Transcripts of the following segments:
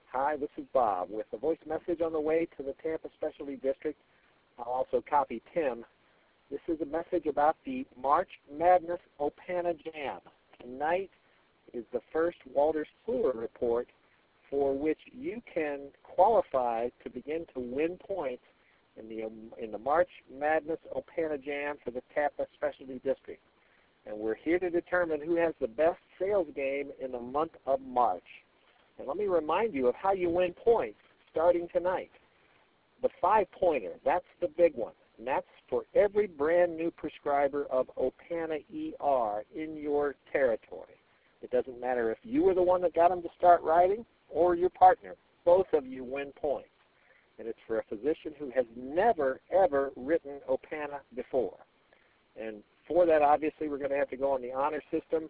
Hi, this is Bob with a voice message on the way to the Tampa Specialty District. I'll also copy Tim. This is a message about the March Madness Opana Jam. Tonight is the first Walter Spooler report for which you can qualify to begin to win points in the March Madness Opana Jam for the Tampa Specialty District. And we're here to determine who has the best sales game in the month of March. And let me remind you of how you win points starting tonight. The 5-pointer, that's the big one. And that's for every brand new prescriber of Opana ER in your territory. It doesn't matter if you were the one that got them to start writing or your partner. Both of you win points. And it's for a physician who has never, ever written Opana before. And for that, obviously, we're going to have to go on the honor system.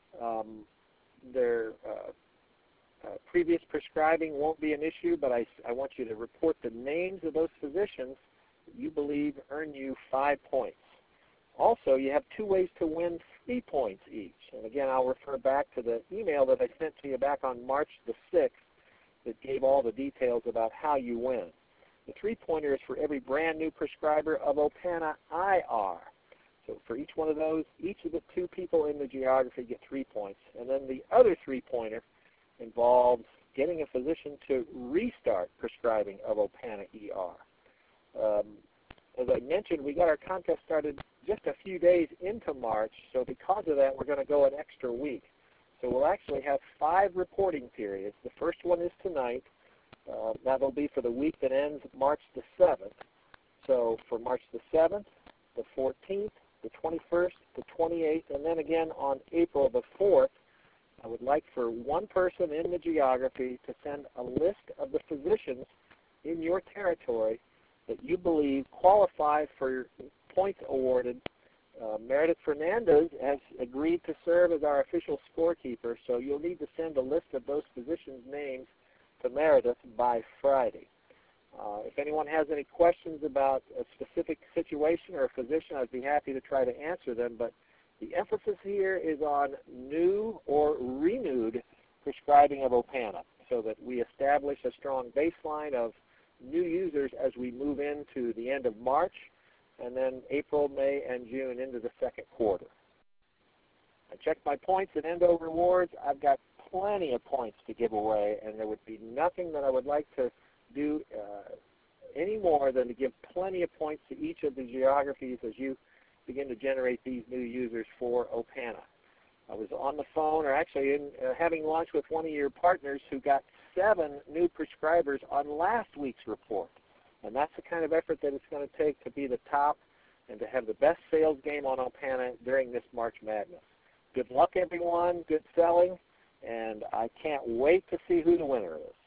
Their previous prescribing won't be an issue, but I want you to report the names of those physicians that you believe earn you 5 points. Also, you have 2 ways to win 3 points each. And again, I'll refer back to the email that I sent to you back on March the 6th that gave all the details about how you win. The 3-pointer is for every brand new prescriber of Opana IR. So for each one of those, each of the 2 people in the geography get 3 points. And then the other 3-pointer involves getting a physician to restart prescribing of Opana ER. As I mentioned, we got our contest started just a few days into March, so because of that, we're going to go an extra week. So we'll actually have 5 reporting periods. The first one is tonight. That'll be for the week that ends March the 7th. So for March the 7th, the 14th, the 21st, the 28th, and then again on April the 4th, I would like for one person in the geography to send a list of the physicians in your territory that you believe qualify for points awarded. Meredith Fernandez has agreed to serve as our official scorekeeper, so you'll need to send a list of those physicians' names to Meredith by Friday. If anyone has any questions about a specific situation or a physician, I'd be happy to try to answer them, but the emphasis here is on new or renewed prescribing of Opana so that we establish a strong baseline of new users as we move into the end of March and then April, May, and June into the second quarter. I checked my points at Endo Rewards. I've got plenty of points to give away, and there would be nothing that I would like to do any more than to give plenty of points to each of the geographies as you begin to generate these new users for Opana. I was on the phone, or actually having lunch with one of your partners who got 7 new prescribers on last week's report. And that's the kind of effort that it's going to take to be the top and to have the best sales game on Opana during this March Madness. Good luck, everyone. Good selling. And I can't wait to see who the winner is.